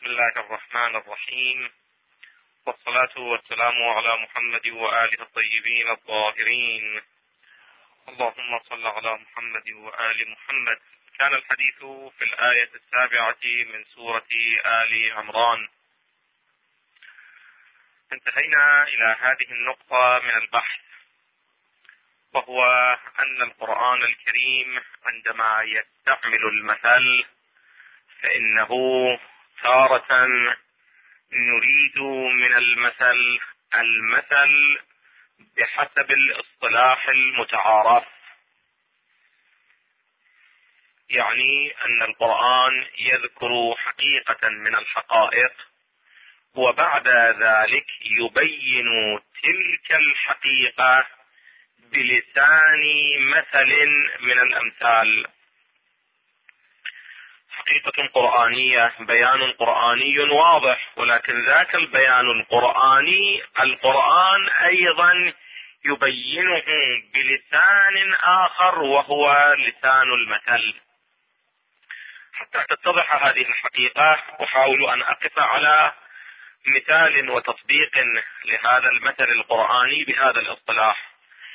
بسم الله الرحمن الرحيم، والصلاة والسلام على محمد وآله الطيبين الطاهرين. اللهم صل على محمد وآل محمد. كان الحديث في الآية 7 من سورة آل عمران. انتهينا إلى هذه النقطة من البحث، وهو أن القرآن الكريم عندما يستعمل المثل فإنه تارة نريد من المثل بحسب الاصطلاح المتعارف، يعني أن القرآن يذكر حقيقة من الحقائق وبعد ذلك يبين تلك الحقيقة بلسان مثل من الأمثال. حقيقة قرآنية، بيان قرآني واضح، ولكن ذاك البيان القرآني القرآن أيضا يبينه بلسان آخر وهو لسان المثل. حتى تتضح هذه الحقيقة أحاول أن أقف على مثال وتطبيق لهذا المثل القرآني بهذا الاصطلاح.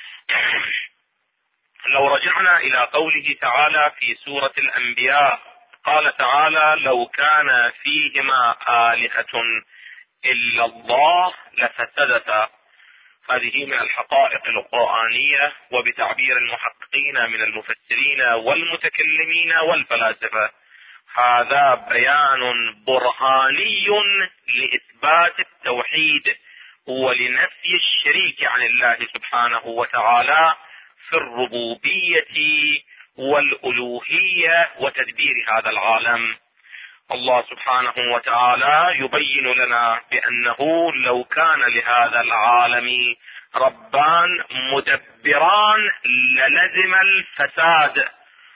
لو رجعنا إلى قوله تعالى في سورة الأنبياء، قال تعالى: لو كان فيهما آلهة إلا الله لفسدتا. هذه من الحقائق القرآنية، وبتعبير المحققين من المفسرين والمتكلمين والفلاسفة هذا بيان برهاني لإثبات التوحيد ولنفي الشريك عن الله سبحانه وتعالى في الربوبية والألوهية وتدبير هذا العالم. الله سبحانه وتعالى يبين لنا بأنه لو كان لهذا العالم ربان مدبران للزم الفساد،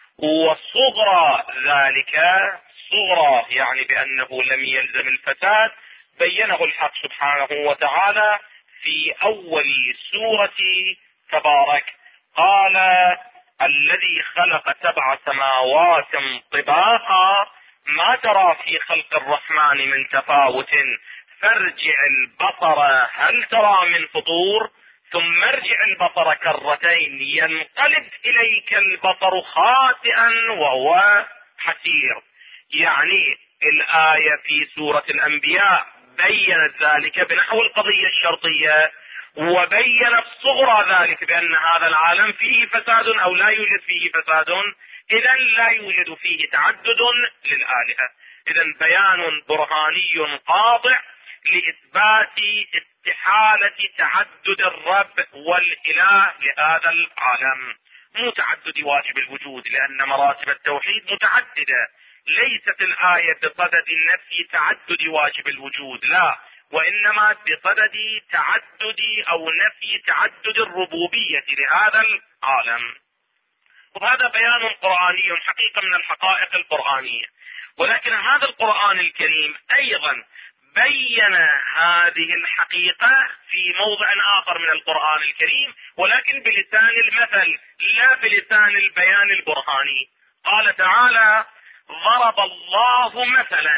وصغرى ذلك صغرى يعني بأنه لم يلزم الفساد بينه الحق سبحانه وتعالى في أول سورة تبارك. قال: الذي خلق 7 سماوات طباقا ما ترى في خلق الرحمن من تفاوت فارجع البصر هل ترى من فطور ثم ارجع البصر كرتين ينقلب إليك البصر خاسئا وهو حسير. يعني الآية في سورة الأنبياء بينت ذلك بنحو القضية الشرطية، وبينت صغرى ذلك بأن هذا العالم فيه فساد أو لا يوجد فيه فساد، إذن لا يوجد فيه تعدد للآلهة. إذن بيان برهاني قاطع لإثبات استحالة تعدد الرب والإله لهذا العالم، مو تعدد واجب الوجود، لأن مراتب التوحيد متعددة. ليست الآية بصدد نفي تعدد واجب الوجود، لا، وإنما بصدد تعدد أو نفي تعدد الربوبية لهذا العالم. وهذا بيان قرآني حقيقة من الحقائق القرآنية. ولكن هذا القرآن الكريم أيضا بين هذه الحقيقة في موضع آخر من القرآن الكريم، ولكن بلسان المثل لا بلسان البيان البرهاني. قال تعالى: ضرب الله مثلا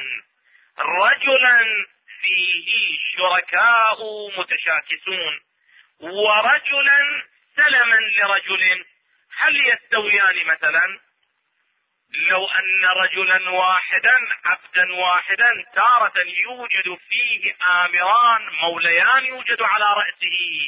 رجلا فيه شركاء متشاكسون ورجلا سلما لرجل هل يستويان مثلا؟ لو أن رجلا واحدا عبدا واحدا تارة يوجد فيه آمران موليان يوجد على رأسه،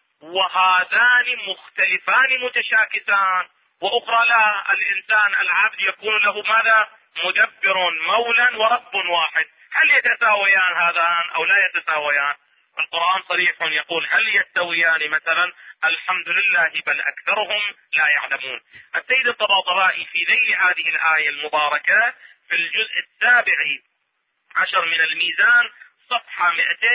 وهذان مختلفان متشاكسان، وأخرى لا، الإنسان العبد يكون له ماذا؟ مدبر مولا ورب واحد. هل يتساويان هذان أو لا يتساويان؟ القرآن صريح يقول: هل يستويان مثلا؟ الحمد لله بل أكثرهم لا يعلمون. السيد الطباطبائي في ذيل هذه الآية المباركة في الجزء 17 من الميزان صفحة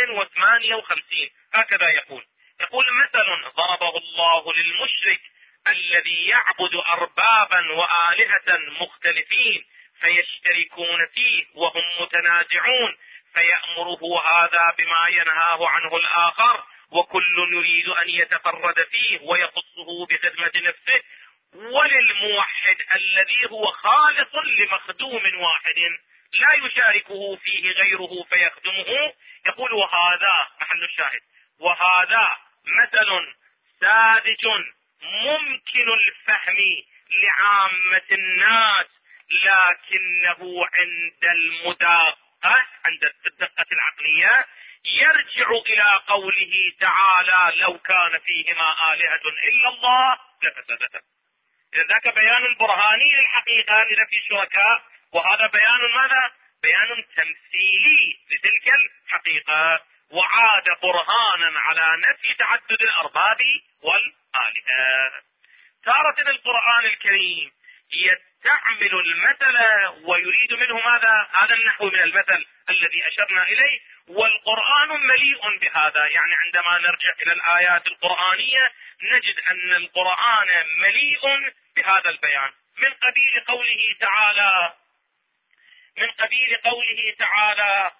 258 هكذا يقول: مثل ضربه الله للمشرك الذي يعبد أربابا وآلهة مختلفين فيشتركون فيه وهم متنازعون فيأمره هذا بما ينهاه عنه الآخر، وكل يريد أن يتفرد فيه ويخصه بخدمة نفسه، وللموحد الذي هو خالص لمخدوم واحد لا يشاركه فيه غيره فيخدمه. يقول وهذا محل الشاهد، وهذا مثل ساذج ممكن الفهم لعامة الناس، لكنه عند المدقة، عند الدقة العقلية، يرجع إلى قوله تعالى لو كان فيهما آلهة إلا الله لفسدتا. إذا ذاك بيان برهاني للحقيقة إذا في شركاء، وهذا بيان ماذا؟ بيان تمثيلي لتلك الحقيقة، وعاد برهانا على نفي تعدد الأرباب والآلهة. تارة القرآن الكريم يستعمل المثل ويريد منه ماذا؟ هذا النحو من المثل الذي أشرنا إليه، والقرآن مليء بهذا. يعني عندما نرجع إلى الآيات القرآنية نجد أن القرآن مليء بهذا البيان، من قبيل قوله تعالى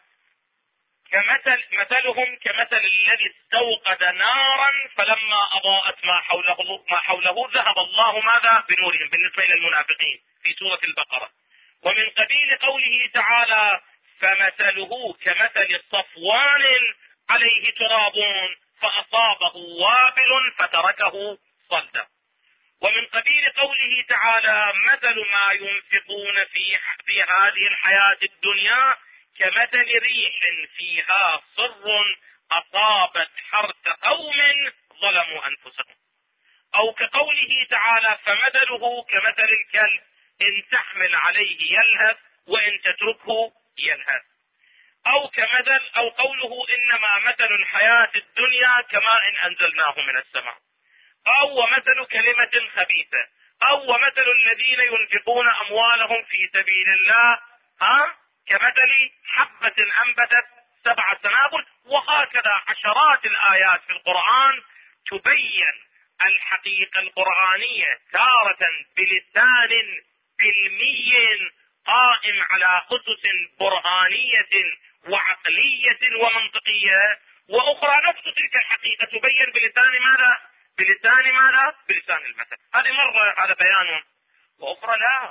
مثلهم كمثل الذي استوقد نارا فلما أضاءت ما حوله ذهب الله ماذا؟ بنورهم، بالنسبة إلى المنافقين في سورة البقرة. ومن قبيل قوله تعالى فمثله كمثل صفوان عليه تراب فأصابه وابل فتركه صلدا. ومن قبيل قوله تعالى مثل ما ينفقون في هذه الحياة الدنيا كمثل ريح فيها صر أصابت حرث قوم ظلموا أنفسهم. أو كقوله تعالى فمثله كمثل الكلب إن تحمل عليه يلهث وإن تتركه يلهث. أو قوله إنما مثل الحياة الدنيا كماء أنزلناه من السماء. أو ومثل كلمة خبيثة. أو ومثل الذين ينفقون أموالهم في سبيل الله كمثل حبة أنبتت 7 سنابل. وهكذا عشرات الآيات في القرآن تبين الحقيقة القرآنية تارة بلسان علمي قائم على أسس برهانية وعقلية ومنطقية، وأخرى نفس تلك الحقيقة تبين بلسان ماذا؟ بلسان المثل. هذه مرة هذا بيان، وأخرى لا.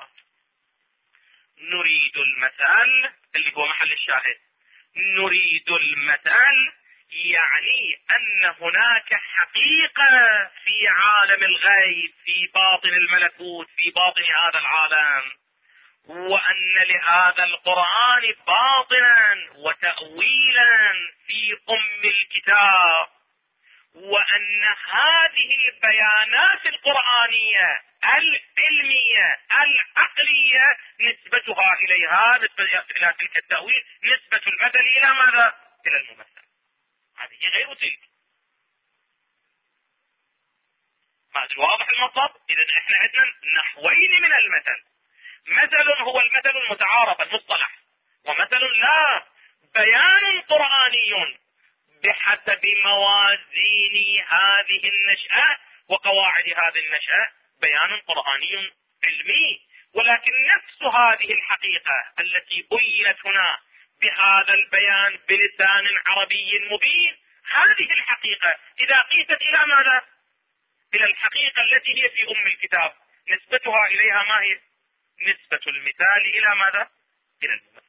نريد المثل اللي هو محل الشاهد، نريد المثل يعني أن هناك حقيقة في عالم الغيب، في باطن الملكوت، في باطن هذا العالم، وأن لهذا القرآن باطنا وتأويلا في أم الكتاب، وأن هذه البيانات القرآنية العلمية العقلية نسبتها إليها، نسبة إلى تلك التأويل، نسبة المثل إلى ماذا؟ إلى الممثل. هذه غير تلك. ما واضح المطلب؟ إذا احنا عندنا نحوين من المثل، مثل هو المثل المتعارف المصطلح، ومثل لا بيان قرآني بحسب موازين هذه النشأة وقواعد هذه النشأة، بيان قرآني علمي. ولكن نفس هذه الحقيقة التي بينت هنا بهذا البيان بلسان عربي مبين، هذه الحقيقة إذا قيست إلى ماذا؟ إلى الحقيقة التي هي في أم الكتاب، نسبتها إليها ما هي؟ نسبة المثال إلى ماذا؟ إلى الممثل.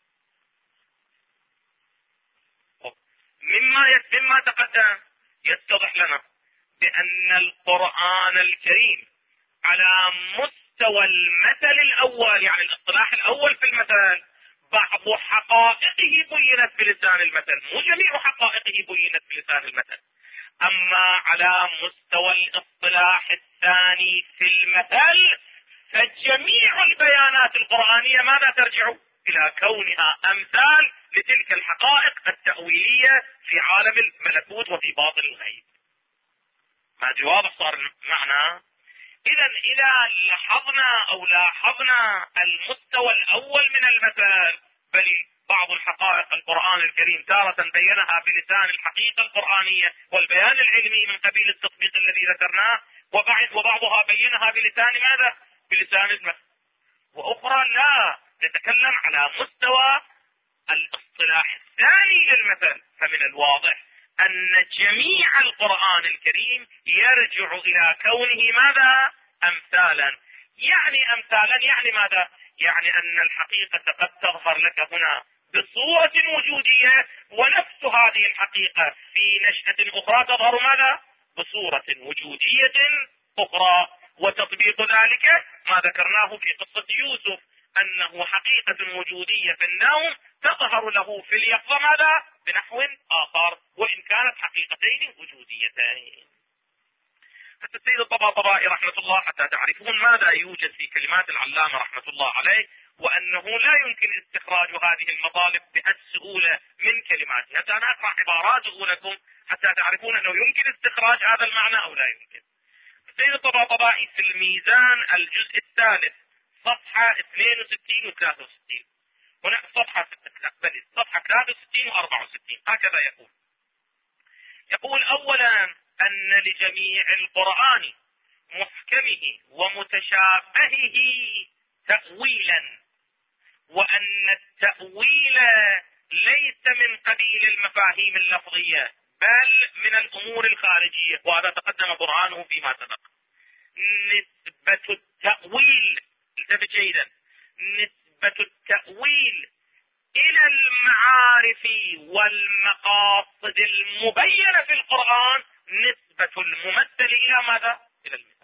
مما تقدم يتضح لنا بأن القرآن الكريم على مستوى المثل الأول، يعني الاصطلاح الأول في المثل، بعض حقائقه بينت بلسان المثل، مو جميع حقائقه بينت بلسان المثل. أما على مستوى الاصطلاح الثاني في المثل فجميع البيانات القرآنية ماذا ترجع؟ إلى كونها أمثال لتلك الحقائق التأويلية في عالم الملكوت وفي باطن الغيب. ما جواب صار المعنى؟ إذا لاحظنا المستوى الأول من المثل، بل بعض الحقائق القرآن الكريم تارة بينها بلسان الحقيقة القرآنية والبيان العلمي من قبيل التطبيق الذي ذكرناه، وبعضها بينها بلسان ماذا؟ بلسان المثل. وأخرى لا، نتكلم على مستوى الاصطلاح الثاني للمثل. فمن الواضح أن جميع القرآن الكريم يرجع إلى كونه ماذا؟ أمثالا. يعني أمثالا يعني ماذا؟ يعني أن الحقيقة قد تظهر لك هنا بصورة وجودية، ونفس هذه الحقيقة في نشأة أخرى تظهر ماذا؟ بصورة وجودية أخرى. وتطبيق ذلك ما ذكرناه في قصة يوسف، أنه حقيقة وجودية في النوم تظهر له في اليقظة ماذا؟ بنحو آخر، وإن كانت حقيقتين وجوديتين. السيد الطباطبائي رحمة الله، حتى تعرفون ماذا يوجد في كلمات العلامة رحمة الله عليه، وأنه لا يمكن استخراج هذه المطالب بهالسهولة من كلماته. حتى أنا أقرأ عباراته لكم حتى تعرفون أنه يمكن استخراج هذا المعنى أو لا يمكن. السيد الطباطبائي في الميزان الجزء الثالث صفحة 62 و 63، هنا صفحة 63 و 64 هكذا يقول أولا أن لجميع القرآن محكمه ومتشابهه تأويلا، وأن التأويل ليس من قبيل المفاهيم اللفظية بل من الأمور الخارجية، وهذا تقدم برهانه فيما سبق. نسبة التأويل، انتبه جيدا، نسبة التأويل إلى المعارف والمقاصد المبينة في القرآن نسبة الممثل إلى ماذا؟ إلى المثال.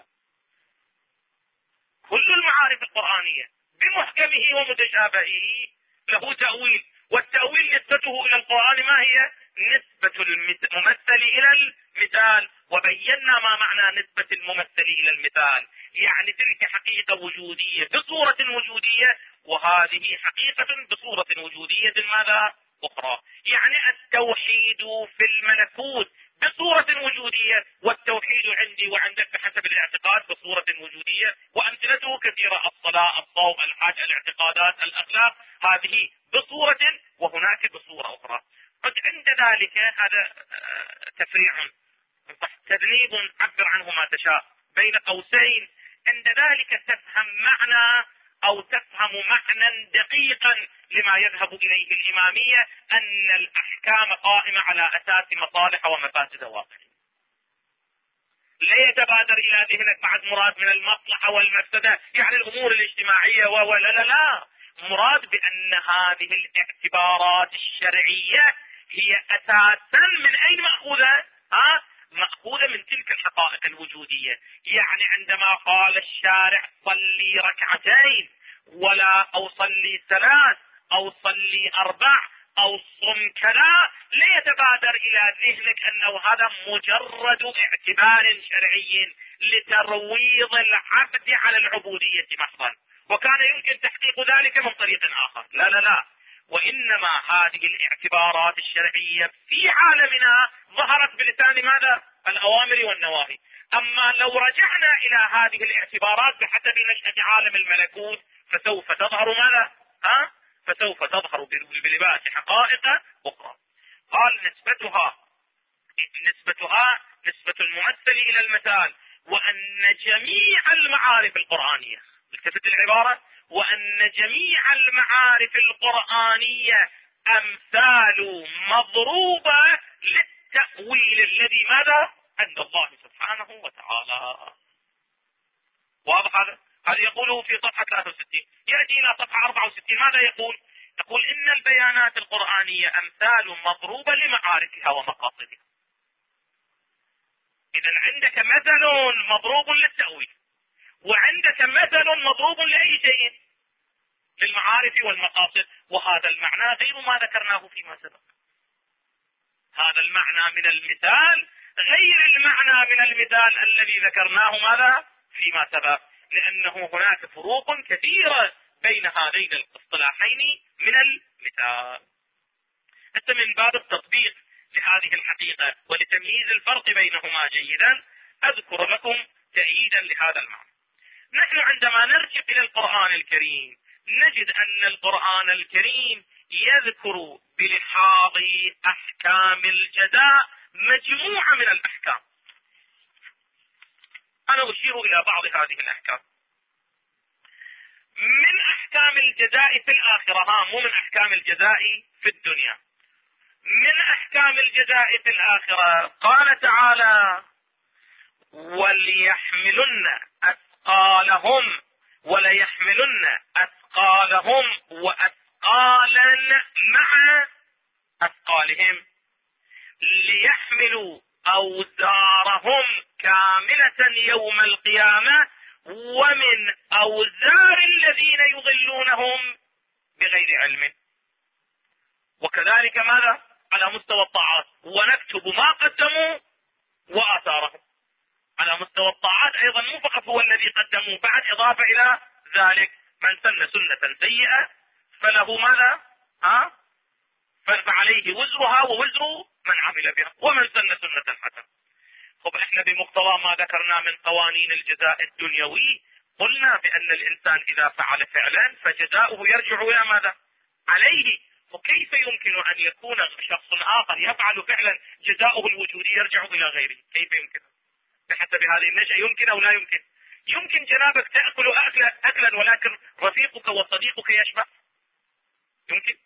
كل المعارف القرآنية بمحكمه ومتشابهه له تأويل، والتأويل نسبته إلى القرآن ما هي؟ نسبة الممثل إلى المثال. وبينا ما معنى نسبة الممثل إلى المثال، يعني تلك حقيقة وجودية بصورة وجودية، وهذه حقيقة بصورة وجودية ماذا؟ أخرى. يعني التوحيد في الملكوت بصورة وجودية، والتوحيد عندي وعندك بحسب الاعتقاد بصورة وجودية، وأمثلته كثيرة: الصلاة، الصوم، الحج، الاعتقادات، الأخلاق، هذه بصورة وهناك بصورة أخرى. قد عند ذلك هذا تفريع، تذنيب، عبر عنه ما تشاء، بين قوسين، عند ذلك تفهم معنى أو تفهم معنى دقيقا لما يذهب إليه الإمامية، أن الأحكام قائمة على أساس مصالح ومفاسد واقعية. لا يتبادر إلى ذهنك بعد مراد من المصلحة والمفسدة، يعني الأمور الاجتماعية لا، مراد بأن هذه الاعتبارات الشرعية هي أساسا من أين مأخوذة؟ مأخوذة من تلك الحقائق الوجودية. يعني عندما قال الشارع صلي ركعتين ولا أو صلي 3 أو صلي 4 أو صم كذا، لا يتبادر إلى ذهنك أنه هذا مجرد اعتبار شرعي لترويض العبد على العبودية محضا، وكان يمكن تحقيق ذلك من طريق آخر. لا، وإنما هذه الاعتبارات الشرعية في عالمنا ظهرت بلسان ماذا؟ الأوامر والنواهي. أما لو رجعنا إلى هذه الاعتبارات بحسب نشأة عالم الملكوت فسوف تظهر ماذا؟ فسوف تظهر بلباس حقائق أخرى. قال نسبتها نسبة الممثل إلى المثال، وأن جميع المعارف القرآنية، التفت العبارة، وأن جميع المعارف القرآنية أمثال مضروبة للتأويل الذي ماذا؟ عند الله سبحانه وتعالى. واضح هذا يقوله في صفحة 63. يأتي إلى صفحة 64 ماذا يقول؟ يقول إن البيانات القرآنية أمثال مضروبة لمعارفها ومقاصدها. إذا عندك مثل مضروب للتأويل، وعندك مثل مضروب لأي شيء؟ للمعارف والمقاصد. وهذا المعنى غير ما ذكرناه فيما سبق. هذا المعنى من المثال غير المعنى من المثال الذي ذكرناه ماذا؟ فيما سبق، لأنه هناك فروق كثيرة بين هذين الاصطلاحين من المثال. حتى من باب التطبيق لهذه الحقيقة ولتمييز الفرق بينهما جيدا أذكر لكم تأييدا لهذا المعنى. نحن عندما نرجع إلى القرآن الكريم نجد أن القرآن الكريم يذكر بلحاظ أحكام الجزاء مجموعة من الأحكام. أنا أشير إلى بعض هذه الأحكام. من أحكام الجزاء في الآخرة، مو من أحكام الجزاء في الدنيا. من أحكام الجزاء في الآخرة قال تعالى: وليحملن أثقالهم وليحملن أثقالهم وأثقالا مع أثقالهم ليحملوا أوزارهم كاملة يوم القيامة ومن أوزار الذين يضلونهم بغير علم. وكذلك ماذا على مستوى الطاعات؟ ونكتب ما قدموا وآثارهم. على مستوى الطاعات أيضا مو فقط هو الذي قدموا، بعد إضافة إلى ذلك من سن سنة سيئة فله ماذا؟ فعليه وزرها ووزر من عمل بها، ومن سن سنة حسنة. طب احنا بمقتضى ما ذكرنا من قوانين الجزاء الدنيوي قلنا بأن الإنسان إذا فعل فعلا فجزاؤه يرجع إلى ماذا؟ عليه. وكيف يمكن أن يكون شخص آخر يفعل فعلا جزاؤه الوجودي يرجع إلى غيره؟ كيف يمكن؟ بحسب هذه النشأة يمكن أو لا يمكن؟ يمكن جنابك تأكل أكلا ولكن رفيقك وصديقك يشبع؟ يمكن؟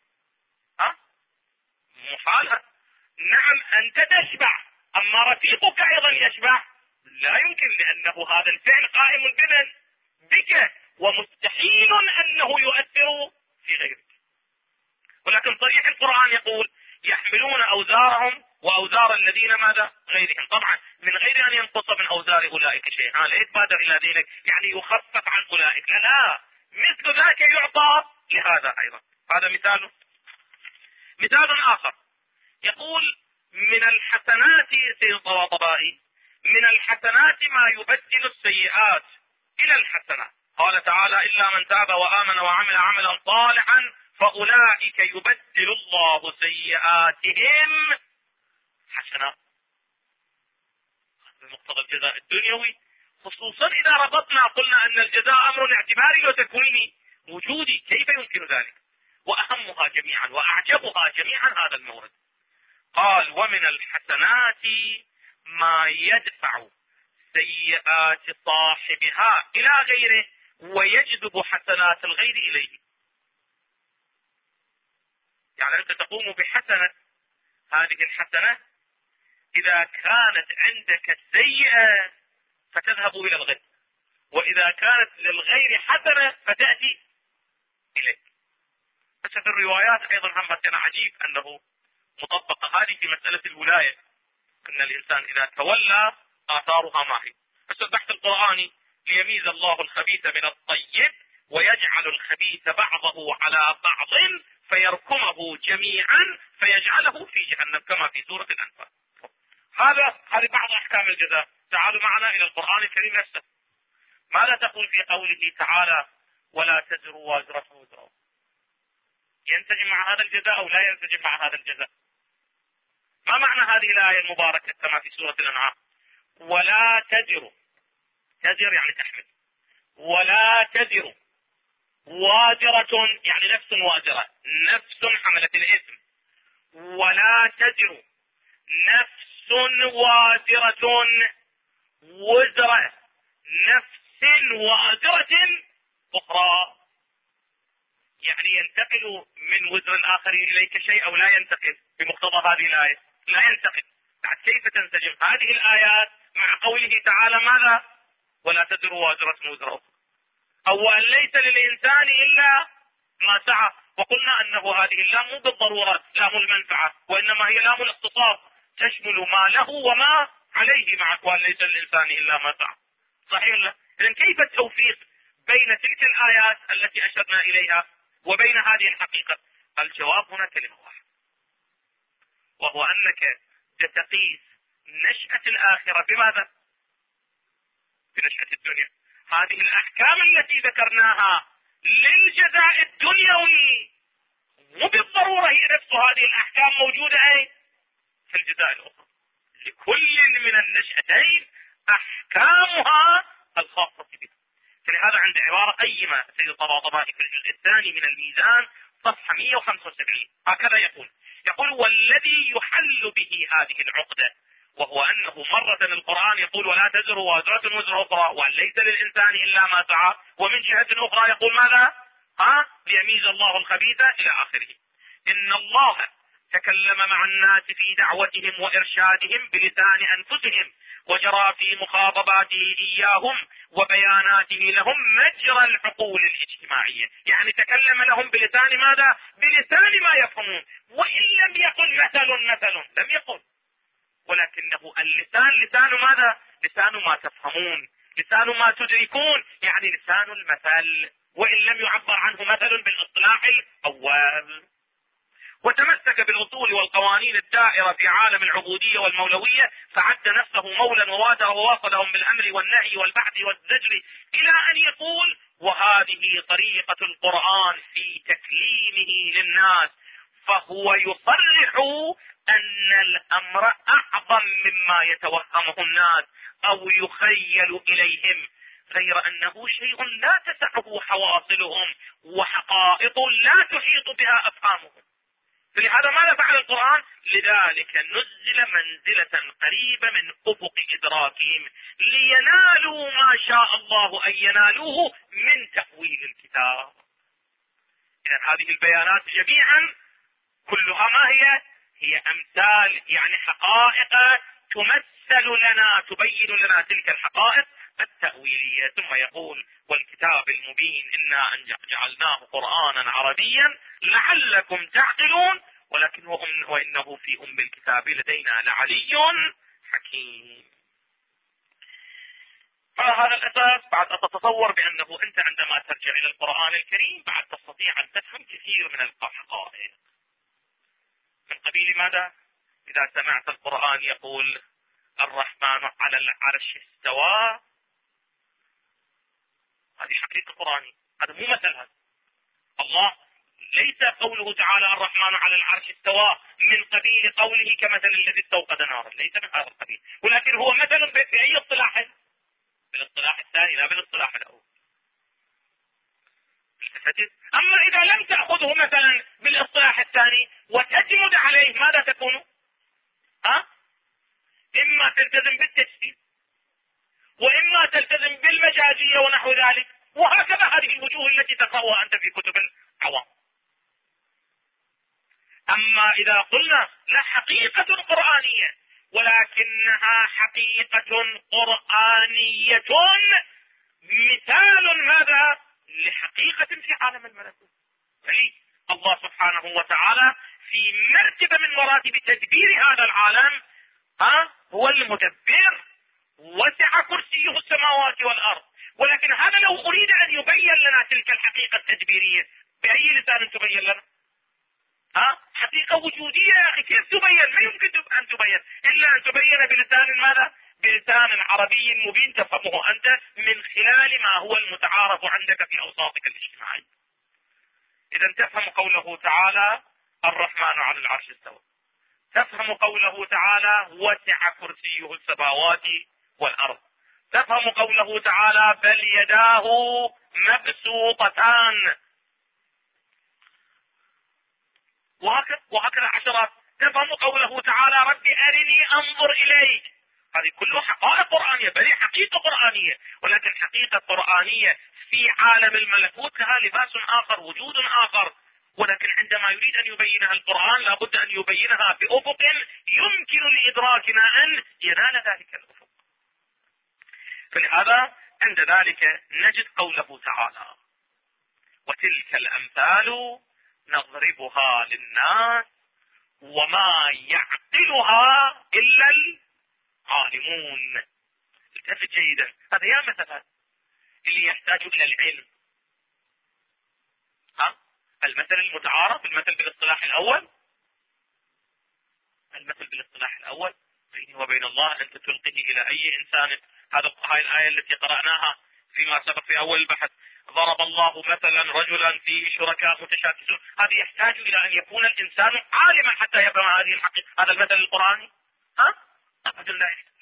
محالة. نعم أنت تشبع، أما رفيقك أيضا يشبع؟ لا يمكن، لأنه هذا الفعل قائم بمن؟ بك، ومستحيل أنه يؤثر في غيرك. ولكن صريح القرآن يقول يحملون أوزارهم وأوزار الذين ماذا؟ غيرهم. طبعا من غير أن ينقص من أوزار أولئك شيء، لا يتبادر إلى ذلك يعني يخفف عن أولئك، لا، مثل ذاك يعطى لهذا أيضا. هذا مثال. مثال آخر يقول من الحسنات سيد طباطبائي من الحسنات ما يبدل السيئات إلى الحسنات. قال تعالى إلا من تاب وآمن وعمل عملا صالحا فأولئك يبدل الله سيئاتهم حسنات. مقتضى الجزاء الدنيوي، خصوصا إذا ربطنا قلنا أن الجزاء أمر اعتباري وتكويني وجودي، كيف يمكن ذلك؟ وأهمها جميعا وأعجبها جميعا هذا المورد. قال ومن الحسنات ما يدفع سيئات صاحبها إلى غيره ويجذب حسنات الغير إليه. يعني أنت تقوم بحسنة، هذه الحسنة إذا كانت عندك سيئة فتذهب إلى الغير، وإذا كانت للغير حسنة فتأتي إليك. بس في الروايات أيضا هم كان عجيب أنه مطبقة هذه في مسألة الولاية، أن الإنسان إذا تولى آثارها معه. بس البحث القرآني ليميز الله الخبيث من الطيب ويجعل الخبيث بعضه على بعض فيركمه جميعا فيجعله في جهنم كما في سورة الأنفال. هذه بعض أحكام الجزاء. تعالوا معنا إلى القرآن الكريم نفسه. ماذا تقول في قوله تعالى ولا تزر وازرة وزر؟ ينسجم مع هذا الجزاء أو لا ينسجم مع هذا الجزاء؟ ما معنى هذه الآية المباركة كما في سورة الأنعام؟ ولا تزر، تزر يعني تحمل، ولا تزر وازرة يعني نفس وازرة، نفس حملت الاسم، ولا تزر نفس وازرة وزر نفس وازرة أخرى. يعني ينتقل من وزر الآخر إليك شيء أو لا ينتقل بمقتضى هذه الآية؟ لا ينتقل. بعد كيف تنسجم هذه الآيات مع قوله تعالى ماذا؟ ولا تزر وازرة وزر أخرى، أو أن ليس للإنسان إلا ما سعى. وقلنا أنه هذه اللام مو بالضرورة لام المنفعة، وإنما هي لام الاختصاص تشمل ما له وما عليه، مع وأن ليس للإنسان إلا ما سعى. صحيح ولا؟ إذن كيف التوفيق بين تلك الآيات التي أشرنا إليها وبين هذه الحقيقة؟ الجواب هنا كلمة واحدة، وهو أنك تقيس نشأة الآخرة بماذا؟ بنشأة الدنيا. هذه الأحكام التي ذكرناها للجزاء الدنيوي مو بالضرورة هي نفس هذه الأحكام موجودة في الجزاء الأخرى. لكل من النشأتين أحكامها الخاصة بها. فلهذا عند عبارة قيمة سيد طباطبائي في الجزء الثاني من الميزان صفحة 175 هكذا يقول والذي يحل به هذه العقدة، وهو أنه مرة القرآن يقول ولا تزر وازرة وزر أخرى وأن ليس للإنسان إلا ما سعى، ومن جهة أخرى يقول ماذا؟ ليميز الله الخبيث إلى آخره. إن الله تكلم مع الناس في دعوتهم وإرشادهم بلسان أنفسهم، وجرى في مخاطباته إياهم وبياناته لهم مجرى العقول الاجتماعية. يعني تكلم لهم بلسان ماذا؟ بلسان ما يفهمون. وإن لم يقل مثل لم يقل، ولكنه اللسان لسان ماذا؟ لسان ما تفهمون، لسان ما تدركون، يعني لسان المثل، وإن لم يعبر عنه مثل بالاصطلاح الأول. وتمسك بالأصول والقوانين الدائرة في عالم العبودية والمولوية، فعد نفسه مولا وواصلهم بالأمر والنهي والبعث والزجر، إلى أن يقول: وهذه طريقة القرآن في تكليمه للناس، فهو يصرح أن الأمر أعظم مما يتوهمه الناس أو يخيل إليهم، غير أنه شيء لا تسعه حواصلهم وحقائق لا تحيط بها أفهامهم. فلهذا ماذا فعل القرآن؟ لذلك نزل منزلة قريبة من أفق إدراكهم، لينالوا ما شاء الله أن ينالوه من تأويل الكتاب. إذن هذه البيانات جميعا كلها ما هي؟ هي أمثال، يعني حقائق تمثل لنا، تبين لنا تلك الحقائق التأويلية. ثم يقول: والكتاب المبين إنا أن جعلناه قرآنا عربيا لعلكم تعقلون، ولكن وإنه في أم الكتاب لدينا لعلي حكيم. على هذا الأساس بعد تتصور بأنه أنت عندما ترجع إلى القرآن الكريم بعد تستطيع أن تفهم كثير من الحقائق. من قبيل ماذا؟ إذا سمعت القرآن يقول الرحمن على العرش استوى، هذه حقيقة قرآنية، هذا مو مثل. هذا الله ليس قوله تعالى الرحمن على العرش استوى من قبيل قوله كمثل الذي استوقد نارا، ليس من هذا القبيل، ولكن هو مثل بأي اصطلاح؟ بالاصطلاح الثاني لا بالاصطلاح الأول. أما إذا لم تأخذه مثلا بالاصطلاح الثاني وتجمد عليه، ماذا تكون؟ إما تلتزم بالتجسيد، وإما تلتزم بالمجازية ونحو ذلك، وهكذا هذه الوجوه التي تقرأها أنت في كتب العوام. أما إذا قلنا لا حقيقة قرآنية، ولكنها حقيقة قرآنية مثال ماذا؟ لحقيقة في عالم الملكوت. الله سبحانه وتعالى في مرتبة من مراتب تدبير هذا العالم هو المدبر، وسع كرسيه السماوات والأرض. ولكن هذا لو أريد أن يبين لنا تلك الحقيقة التدبيرية بأي لسان تبين لنا؟ حقيقة وجودية يا أخي، كيف تبين؟ ما يمكن أن تبين إلا أن تبين بلسان ماذا؟ بلسان عربي مبين تفهمه أنت من خلال ما هو المتعارف عندك في أوساطك الاجتماعية. إذا تفهم قوله تعالى الرحمن على العرش استوى، تفهم قوله تعالى وسع كرسيه السماوات والأرض، تفهم قوله تعالى بل يداه مبسوطتان، وهكذا عشرات. تفهم قوله تعالى رب أرني أنظر إليك. هذه كلها حقائق قرآنية، بل حقيقة قرآنية، ولكن حقيقة قرآنية في عالم الملكوت لها لباس آخر، وجود آخر. ولكن عندما يريد أن يبينها القرآن لابد أن يبينها بأفق يمكن لإدراكنا أن ينال ذلك الأفق. فلهذا عند ذلك نجد قوله تعالى وتلك الأمثال نضربها للناس وما يعقلها إلا العالمون. التفت جيدا، هذا يا مثلا اللي يحتاج إلى العلم. المثل المتعارف، المثل بالاصطلاح الأول، المثل بالاصطلاح الأول بيني وبين الله أنت تلقيه إلى أي إنسان. هاي الآية التي قرأناها فيما سبق في أول البحث، ضرب الله مثلا رجلا فيه شركاء متشاكسون، هذا يحتاج إلى أن يكون الإنسان عالما حتى يفهم هذه الحقيقة، هذا المثل القرآني. أبدا لا يحتاج.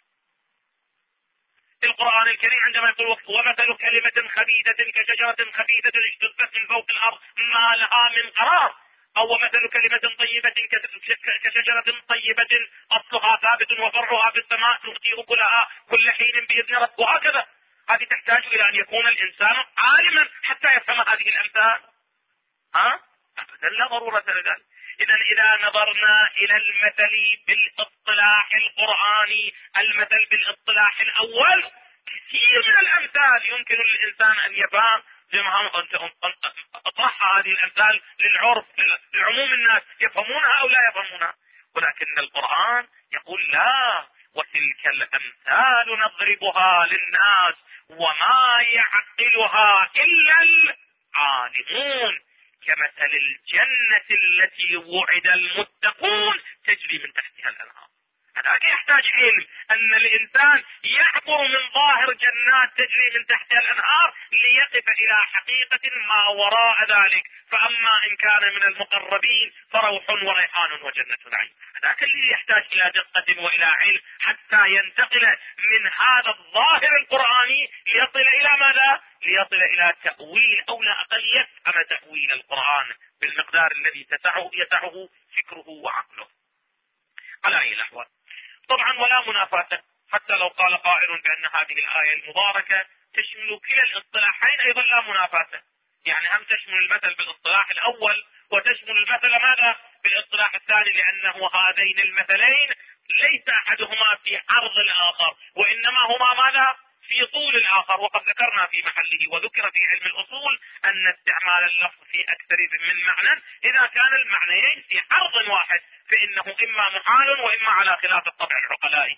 القرآن الكريم عندما يقول ومثل كلمة خبيثة كشجرة خبيثة اجتثت من فوق الأرض ما لها من قرار، أو مثل كلمة طيبة كشجرة طيبة أصلها ثابت وفرعها في السماء تؤتي أكلها كل حين بإذن ربها. وهكذا هذه تحتاج إلى أن يكون الإنسان عالما حتى يفهم هذه الأمثال. أبدا لا ضرورة لذلك. إذا إذا نظرنا إلى المثل بالاصطلاح القرآني، المثل بالاصطلاح الأول، كثير من الأمثال يمكن للإنسان أن يفهم. زي ما أطرح هذه الأمثال للعرف، لعموم الناس، يفهمونها أو لا يفهمونها. ولكن القرآن يقول لا، وتلك الأمثال نضربها للناس وما يعقلها إلا العالمون، كمثل الجنة التي وعد المتقون تجري من تحتها الأنهار. هذا يحتاج علم، أن الإنسان يعبر من ظاهر جنات تجري من تحتها الأنهار ليقف إلى حقيقة ما وراء ذلك. فأما إن كان من المقربين فروح وريحان وجنة نعيم. هذاك اللي يحتاج إلى دقة وإلى علم حتى ينتقل من هذا الظاهر القرآني ليصل إلى ماذا؟ ليصل إلى تأويل، أو لا أقل يفهم تأويل القرآن بالمقدار الذي يسعه فكره وعقله. على أي الأحوال، طبعا ولا منافاة، حتى لو قال قائل بأن هذه الآية المباركة تشمل كلا الاصطلاحين أيضا لا منافاة. يعني هم تشمل المثل بالاصطلاح الأول وتشمل المثل ماذا؟ بالاصطلاح الثاني، لأنه هذين المثلين ليس أحدهما في عرض الآخر، وإنما هما ماذا؟ في طول الآخر. وقد ذكرنا في محله وذكر في علم الأصول أن استعمال اللفظ في أكثر من معنى إذا كان المعنيين في عرض واحد فإنه إما محال وإما على خلاف الطبع العقلائي،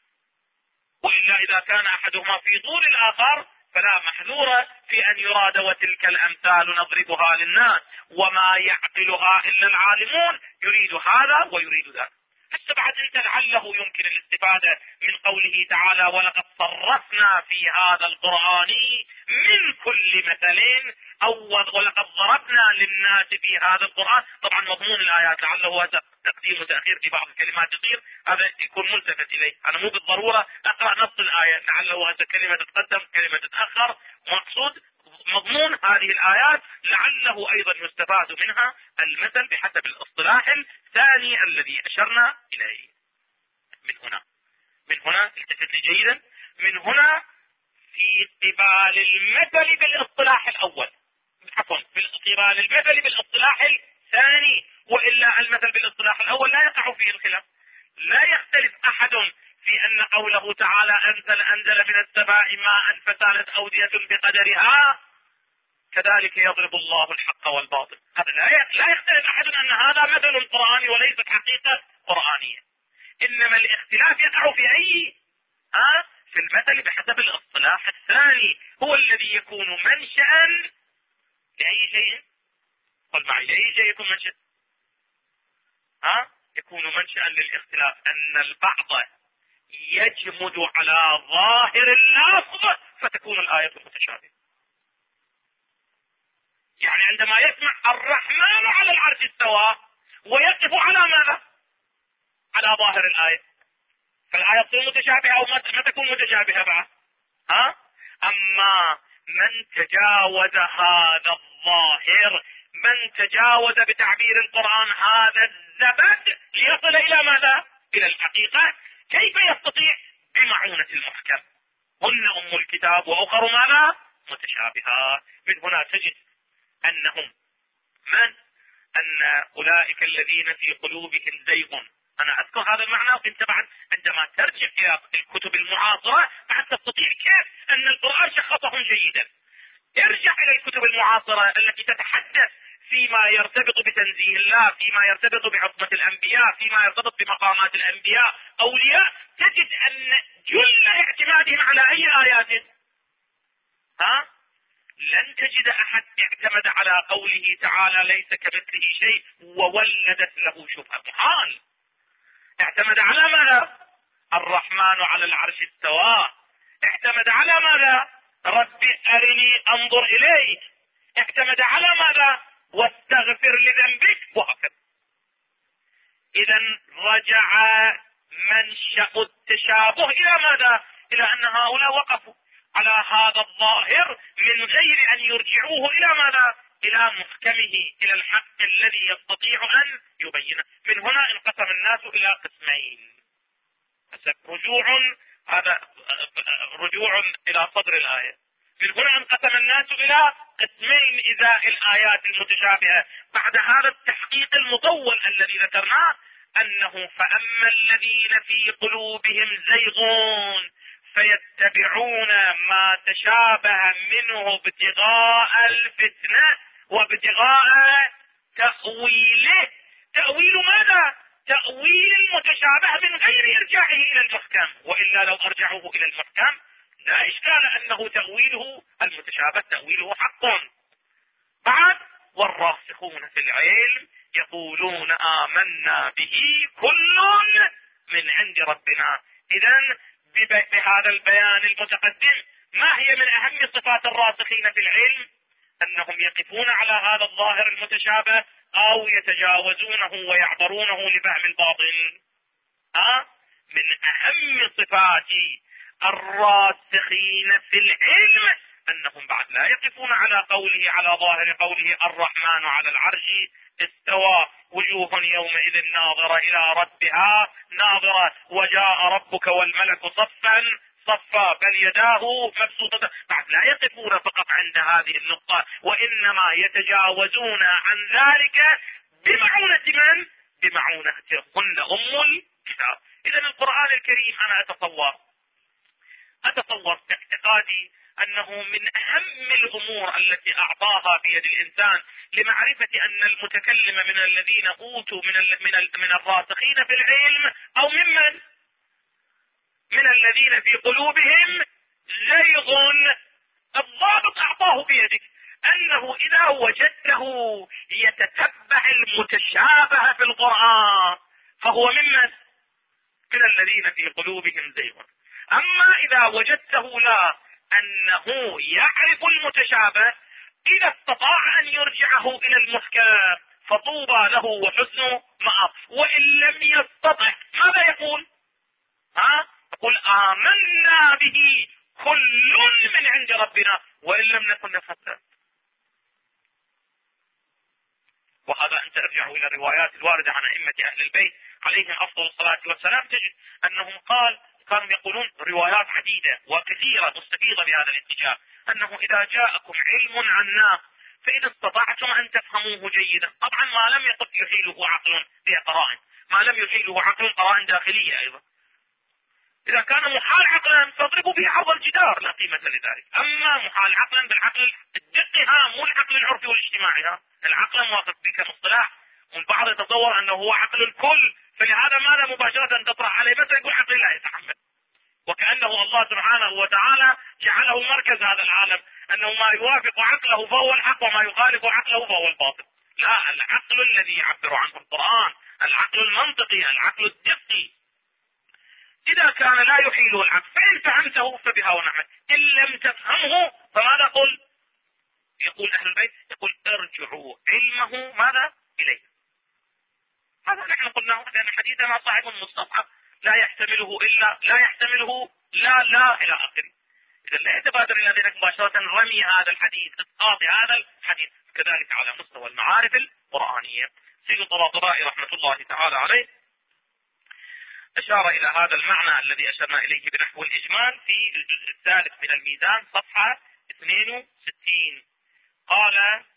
وإلا إذا كان أحدهما في طول الآخر فلا محذور في أن يراد وتلك الأمثال نضربها للناس وما يعقلها إلا العالمون، يريد هذا ويريد ذاك. حتى بعد انت لعله يمكن الاستفادة من قوله تعالى ولقد صرفنا في هذا القرآن من كل مثل، أو ولقد ضربنا للناس في هذا القرآن. طبعا مضمون الآيات لعله تقديم وتأخير في بعض الكلمات يصير، هذا يكون ملتفت إليه. أنا مو بالضرورة أقرأ نص الآية، لعله هذا كلمة تتقدم كلمة تتأخر، مقصود مضمون هذه الآيات لعله أيضا يستفاد منها المثل بحسب الاصطلاح الثاني الذي أشرنا إليه. من هنا التفت لي جيدا، من هنا في قبال المثل بالاصطلاح الأول، عفوا في قبال المثل بالاصطلاح الثاني، وإلا المثل بالاصطلاح الأول لا يقع فيه الخلاف. لا يختلف أحد في أن قوله تعالى أنزل من السماء ماء فسالت أودية بقدرها كذلك يضرب الله الحق والباطل. هذا لا يختلف أحد أن هذا مثل قرآني وليست حقيقة قرآنية. إنما الاختلاف يقع في أي في المثل بحسب الاصطلاح الثاني، هو الذي يكون منشأ لأي شيء. قل معي، لأي شيء يكون منشأ؟ يكون منشأ للاختلاف، أن البعض يجمد على ظاهر اللفظ فتكون الآية متشابهة. يعني عندما يسمع الرحمن على العرش استوى ويقف على ماذا؟ على ظاهر الآية، فالآية تصير متشابهة أو ما تكون متشابهة بعد. أما من تجاوز هذا الظاهر، من تجاوز بتعبير القرآن هذا الزبد ليصل إلى ماذا؟ إلى الحقيقة، كيف يستطيع؟ بمعونة المحكم، هن أم الكتاب وأخر ماذا؟ متشابهات. من هنا تجد أنهم أن أولئك الذين في قلوبهم زيغ. أنا أذكر هذا المعنى، وأنت بعد عندما ترجع إلى الكتب المعاصرة بعد تستطيع كيف أن القرآن شخصهم جيدا. ارجع إلى الكتب المعاصرة التي تتحدث فيما يرتبط بتنزيه الله، فيما يرتبط بعصمة الأنبياء، فيما يرتبط بمقامات الأنبياء أولياء، تجد أن جل اعتمادهم على أي آيات؟ لن تجد أحد اعتمد على قوله تعالى ليس كمثله شيء وولدت له شبهة. محال. اعتمد على ماذا؟ الرحمن على العرش استوى. اعتمد على ماذا؟ ربي أرني أنظر إليك. اعتمد على ماذا؟ واستغفر لذنبك، وهكذا. إذا رجع منشأ التشابه إلى ماذا؟ إلى أن هؤلاء وقفوا على هذا الظاهر من غير أن يرجعوه إلى ماذا؟ إلى محكمه، إلى الحق الذي يستطيع أن يبينه. من هنا انقسم الناس إلى قسمين. رجوع إلى صدر الآية. من هنا انقسم الناس إلى قسمين ازاء الايات المتشابهة بعد هذا التحقيق المطول الذي ذكرناه، انه فاما الذين في قلوبهم زيغون فيتبعون ما تشابه منه ابتغاء الفتنة وابتغاء تأويله. تأويل ماذا؟ تأويل المتشابه من غير ارجاعه الى المحكم، والا لو ارجعوه الى المحكم لا اشكال انه تأويله المتشابه تأويله حق. بعد والراسخون في العلم يقولون آمنا به كل من عند ربنا. اذا بهذا البيان المتقدم ما هي من اهم صفات الراسخين في العلم؟ انهم يقفون على هذا الظاهر المتشابه او يتجاوزونه ويعبرونه لفهم الباطن. من اهم صفات الراسخين في العلم انهم بعد لا يقفون على قوله، على ظاهر قوله الرحمن على العرش استوى وجوه يومئذ ناظرة الى ربها ناظرة وجاء ربك والملك صفا صفا بل يداه مبسوطة. بعد لا يقفون فقط عند هذه النقطة، وانما يتجاوزون عن ذلك بمعونة من؟ بمعونة هن ام الكتاب. اذا القرآن الكريم انا اتصور باعتقادي انه من اهم الامور التي اعطاها بيد الانسان لمعرفة ان المتكلم من الذين اوتوا من الراسخين في العلم او من الذين في قلوبهم زيغ. الضابط اعطاه بيدك انه اذا وجدته يتتبع المتشابه في القرآن فهو من الذين في قلوبهم زيغ. اما اذا وجدته لا انه يعرف المتشابه اذا استطاع ان يرجعه الى المحكم فطوبى له وحسن مآب، وان لم يستطع ماذا يقول؟ يقول آمنا به كل من عند ربنا وان لم نكن نفهم. وهذا انت ارجعوا الى الروايات الواردة عن ائمة اهل البيت عليهم افضل الصلاة والسلام تجد انهم كانوا يقولون روايات عديدة وكثيرة مستفيضة بهذا الاتجاه، انه اذا جاءكم علم عنا فاذا استطعتم ان تفهموه جيدا. طبعا ما لم يحيله عقل فيها قرائن، ما لم يحيله عقل قرائن داخلية ايضا. اذا كان محال عقلا فاضربوا به عرض الجدار لا قيمة لذلك. اما محال عقلا بالعقل الدقي مو العقل العرفي والاجتماعي، العقل موافق به كمصطلح، والبعض يتصور انه هو عقل الكل، فلهذا ماذا مباشرة تطرح عليه مثلا يقول عقل لا يتحمل، وكأنه الله سبحانه وتعالى جعله مركز هذا العالم، انه ما يوافق عقله فهو الحق وما يخالف عقله فهو الباطل. لا، العقل الذي يعبر عنه القرآن، العقل المنطقي، العقل الدقي، اذا كان لا يحيله العقل فان فهمته فبها ونعمت، ان لم تفهمه فماذا قل؟ يقول اهل البيت يقول ارجعوا علمه ماذا اليه. هذا نحن قلناه لان حديثنا صاحب مستصحب لا يحتمله لا الى اخره. اذا لا يتبادر الى ذهنك مباشرة رمي هذا الحديث، اسقاط هذا الحديث. كذلك على مستوى المعارف القرآنية سيد الطباطبائي رحمة الله تعالى عليه اشار الى هذا المعنى الذي اشرنا اليه بنحو الاجمال في الجزء الثالث من الميزان صفحة 62. قال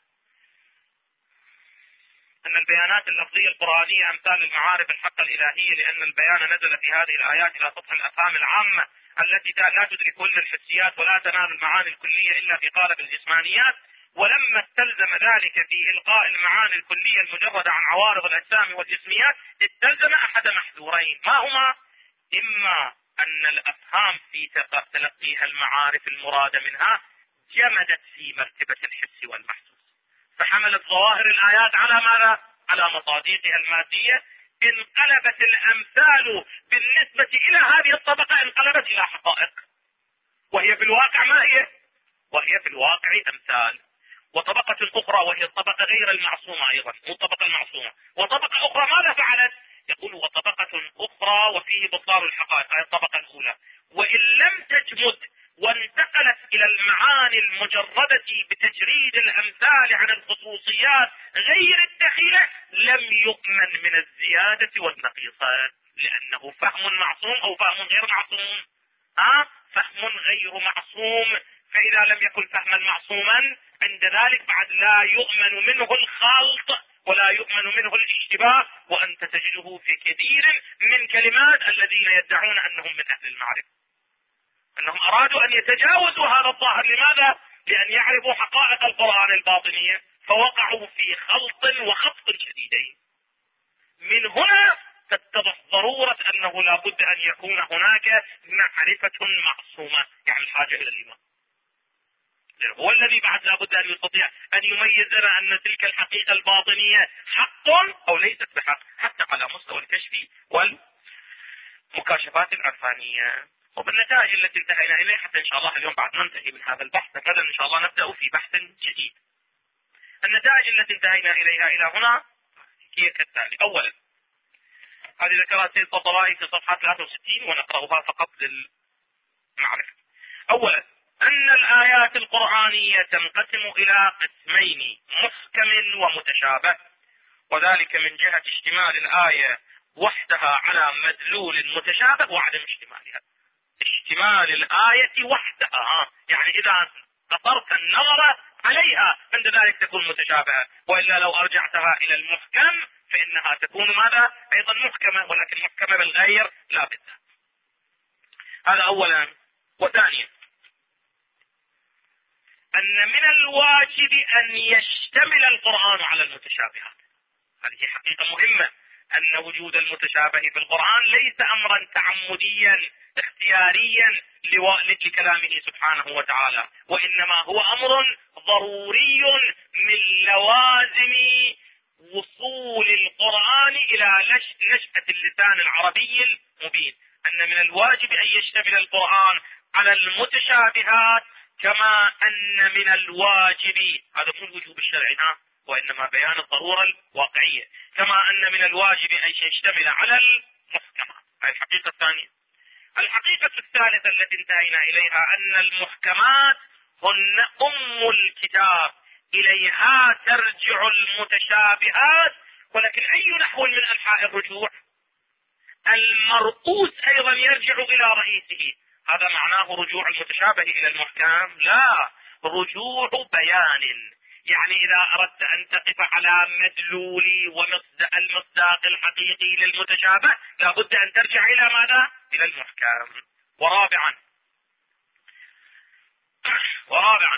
ان البيانات اللفظية القرآنية امثال المعارف الحق الالهية، لان البيان نزل في هذه الايات الى سطح الافهام العامة التي لا تدرك كل الحسيات ولا تنال المعاني الكلية الا في قالب الجسمانيات، ولما استلزم ذلك في القاء المعاني الكلية المجردة عن عوارض الاجسام والجسميات استلزم احد محذورين، ما هما؟ اما ان الافهام في تلقيها المعارف المرادة منها جمدت في مرتبة الحس والمحسوس، فحملت ظواهر الآيات على ماذا؟ على مصادقها المادية. انقلبت الأمثال بالنسبة إلى هذه الطبقة انقلبت إلى حقائق، وهي في الواقع ما هي؟ وهي في الواقع أمثال. وطبقة أخرى وهي الطبقة غير المعصومة أيضا، مو الطبقة المعصومة، وطبقة أخرى ماذا فعلت؟ يقول وطبقة أخرى وفيه بطلان الحقائق، هذه الطبقة الأولى، وإن لم تجمد وانتقلت الى المعاني المجردة بتجريد الامثال عن الخصوصيات غير الدخيلة لم يؤمن من الزيادة والنقيصات، لانه فهم معصوم او فهم غير معصوم. فهم غير معصوم، فاذا لم يكن فهما معصوما عند ذلك بعد لا يؤمن منه الخلط ولا يؤمن منه الاشتباه، وأنت تجده في كثير من كلمات الذين يدعون أنهم من أهل المعرفة، أنهم أرادوا أن يتجاوزوا هذا الظاهر. لماذا؟ لأن يعرفوا حقائق القرآن الباطنية، فوقعوا في خلط وخبط شديدين. من هنا تتضح ضرورة أنه لا بد أن يكون هناك معرفة معصومة، يعني الحاجة إلى الإيمان. هو الذي بعد لا بد أن يستطيع أن يميز لنا أن تلك الحقيقة الباطنية حق أو ليست بحق، حتى على مستوى الكشف والمكاشفات العرفانية. وبالنتائج التي انتهينا إليها، حتى إن شاء الله اليوم بعد ننتهي من هذا البحث، غدا إن شاء الله نبدأ في بحث جديد. النتائج التي انتهينا إليها إلى هنا هي كالتالي. أولا، هذه ذكرها السيد الطبراني في صفحة 63 ونقرأها فقط للمعرفة. أولا، أن الآيات القرآنية تنقسم إلى قسمين: محكم ومتشابه، وذلك من جهة اشتمال الآية وحدها على مدلول متشابه وعدم اشتمالها. اشتمال الآية وحدها، يعني إذا قصرت النظر عليها عند ذلك تكون متشابهة، وإلا لو أرجعتها إلى المحكم فإنها تكون ماذا؟ أيضا محكمة، ولكن محكمة بالغير لا بد. هذا أولا. وثانيا، أن من الواجب أن يشتمل القرآن على المتشابهات. هذه حقيقة مهمة، أن وجود المتشابه في القرآن ليس أمرا تعمديا اختياريا لكلامه سبحانه وتعالى، وإنما هو أمر ضروري من لوازم وصول القرآن إلى نشأة اللسان العربي المبين. أن من الواجب أن يشتمل القرآن على المتشابهات، كما أن من الواجب، هذا مو الوجوب الشرعي وإنما بيان الضرورة الواقعية، كما أن من الواجب أن يشتمل على المحكمات. هذه الحقيقة الثانية. الحقيقة الثالثة التي انتهينا إليها أن المحكمات هن أم الكتاب، إليها ترجع المتشابهات، ولكن أي نحو من أنحاء الرجوع؟ المرؤوس أيضا يرجع إلى رئيسه. هذا معناه رجوع المتشابه إلى المحكم؟ لا، رجوع بيان. يعني إذا أردت أن تقف على مدلول المصداق الحقيقي للمتشابه لابد أن ترجع إلى ماذا؟ إلى المحكم. ورابعا،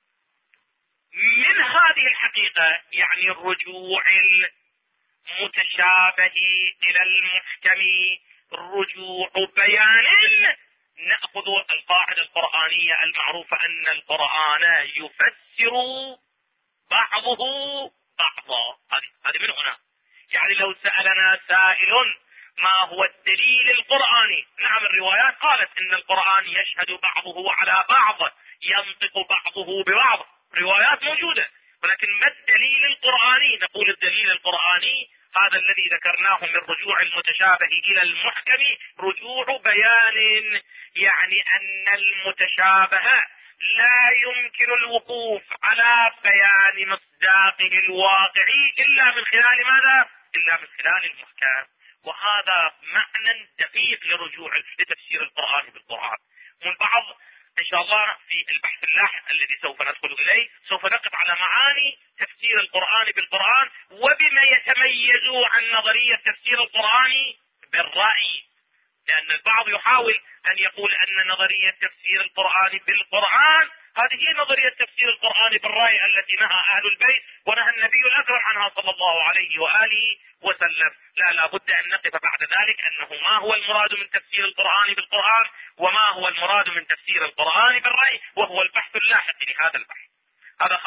من هذه الحقيقة، يعني الرجوع المتشابه إلى المحكم رجوع بيان، نأخذ القاعدة القرآنية المعروفة أن القرآن يفسر بعضه بعضا. هذه من هنا. يعني لو سألنا سائل ما هو الدليل القرآني؟ نعم، الروايات قالت إن القرآن يشهد بعضه على بعض، ينطق بعضه ببعض، روايات موجودة، ولكن ما الدليل القرآني؟ نقول الدليل القرآني هذا الذي ذكرناه من رجوع المتشابه إلى المحكم رجوع بيان، يعني أن المتشابه لا يمكن الوقوف على بيان مصداقه الواقعي إلا من خلال ماذا؟ إلا من خلال المحكم. وهذا معنى دقيق لتفسير القرآن بالقرآن. والبعض إن شاء الله في البحث اللاحق الذي سوف ندخل إليه سوف نقف على معاني تفسير القرآن بالقرآن، وبما يتميز عن نظرية تفسير القرآن بالرأي. لأن البعض يحاول أن يقول أن نظرية تفسير القرآن بالقرآن هذه هي نظرية تفسير القرآن بالرأي التي نهى أهل البيت ونهى النبي الأكرم عنها صلى الله عليه وآله وسلم. لا بد أن نقف بعد ذلك أنه ما هو المراد من تفسير القرآن بالقرآن وما هو المراد من تفسير القرآن بالرأي، وهو البحث اللاحق لهذا البحث. هذا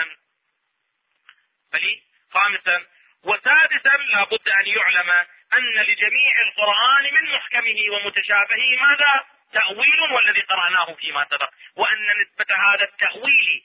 خامسا. وسادسا، لا بد أن يعلم أن لجميع القرآن من محكمه ومتشابهه ماذا؟ تأويل، والذي قرأناه فيما سبق، وأن نسبة هذا التأويل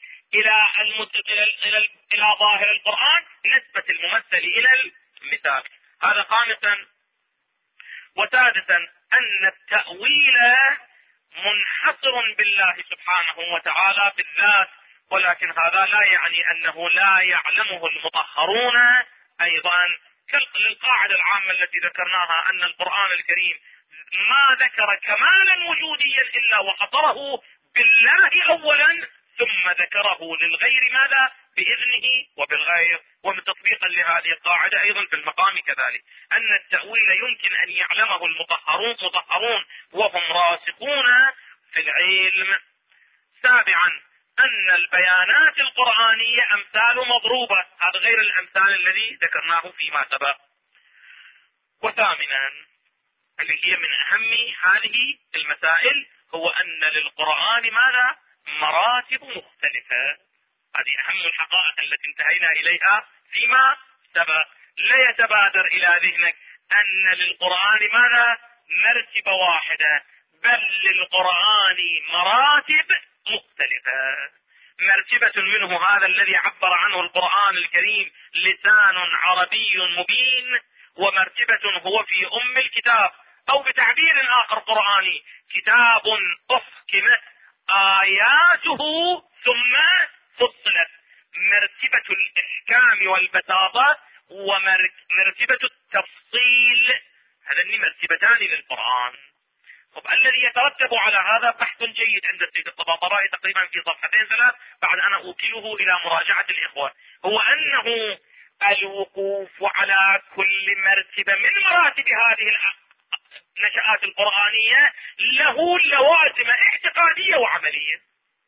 إلى ظاهر القرآن نسبة الممثل إلى المثال. هذا خامسا. وسادسا، أن التأويل منحصر بالله سبحانه وتعالى بالذات، ولكن هذا لا يعني أنه لا يعلمه المطهرون أيضا، كالقاعدة العامة التي ذكرناها أن القرآن الكريم ما ذكر كمالا وجوديا إلا وحصره بالله أولا ثم ذكره للغير ماذا؟ بإذنه وبالغير. ومن تطبيقا لهذه القاعدة أيضا في المقام كذلك أن التأويل يمكن أن يعلمه المطهرون وهم راسخون في العلم. سابعا أن البيانات القرآنية أمثال مضروبة، هذا غير الأمثال الذي ذكرناه فيما سبق. وثامنا اللي هي من أهم هذه المسائل هو أن للقرآن ماذا؟ مراتب مختلفة. هذه أهم الحقائق التي انتهينا إليها فيما سبق. لا يتبادر إلى ذهنك أن للقرآن ماذا؟ مرتبة واحدة، بل للقرآن مراتب مختلفة. مرتبة منه هذا الذي عبر عنه القرآن الكريم لسان عربي مبين، ومرتبة هو في أم الكتاب، أو بتعبير آخر قرآني كتاب أحكمت آياته ثم فصلت. مرتبة الإحكام والبساطة ومرتبة التفصيل، هذين مرتبتان للقرآن. طب الذي يترتب على هذا بحث جيد عند السيد الطباطبائي تقريبا في صفحتين 3 بعد أنا أوكله إلى مراجعة الإخوة، هو أنه الوقوف على كل مرتبة من مراتب هذه النشآت القرآنية له لوازم اعتقادية وعملية.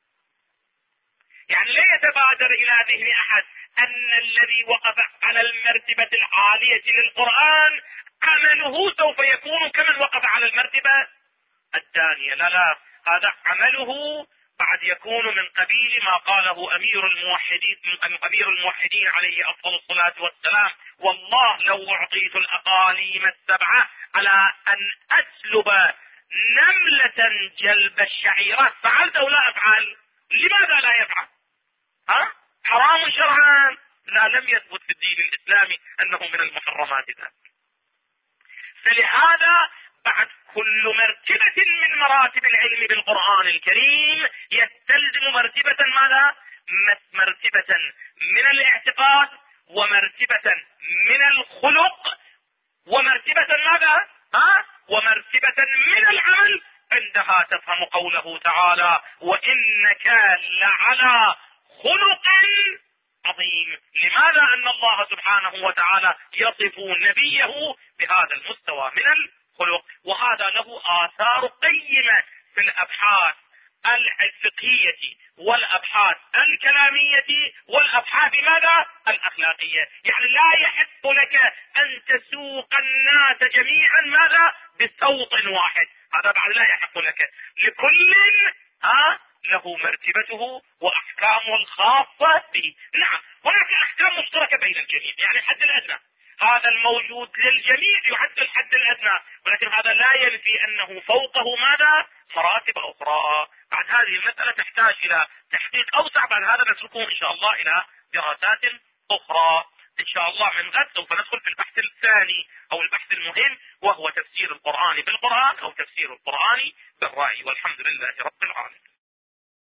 يعني لا يتبادر إلى ذهن أحد أن الذي وقف على المرتبة العالية للقرآن عمله سوف يكون كمن وقف على المرتبة الثانية. لا، هذا عمله بعد يكون من قبيل ما قاله أمير الموحدين عليه أفضل الصلاة والسلام: والله لو أعطيت الأقاليم السبعة على أن أسلب نملة جلب الشعيرات فعلت أو لا أفعل؟ لماذا لا يفعل؟ حرام شرعا؟ لا، لم يثبت في الدين الإسلامي أنه من المحرمات ذلك. فلهذا بعد كل مرتبة من مراتب العلم بالقرآن الكريم يستلزم مرتبة ماذا؟ مرتبة من الاعتقاد، ومرتبة من الخلق، ومرتبة ماذا؟ ومرتبة من العمل. عندها تفهم قوله تعالى: وإنك لعلى خلق عظيم. لماذا؟ أن الله سبحانه وتعالى يصف نبيه بهذا المستوى من الخلق، وهذا له آثار قيمة في الأبحاث الفقهية والأبحاث الكلامية والأبحاث ماذا؟ الأخلاقية. يعني لا يحق لك أن تسوق الناس جميعا ماذا؟ بصوت واحد، هذا بعد لا يحق لك. لكل له مرتبته وأحكامه الخاصة به. نعم، هناك أحكام مشتركة بين الجميع، يعني الحد الأدنى هذا الموجود للجميع يعد الحد الأدنى، ولكن هذا لا ينفي أنه فوقه ماذا؟ مراتب أخرى. بعد هذه المسألة تحتاج إلى تحقيق أوسع، بعد هذا نتركه إن شاء الله إلى دراسات أخرى. إن شاء الله من غد سوف ندخل في البحث الثاني أو البحث المهم، وهو تفسير القرآن بالقرآن أو تفسير القرآن بالرأي. والحمد لله رب العالمين.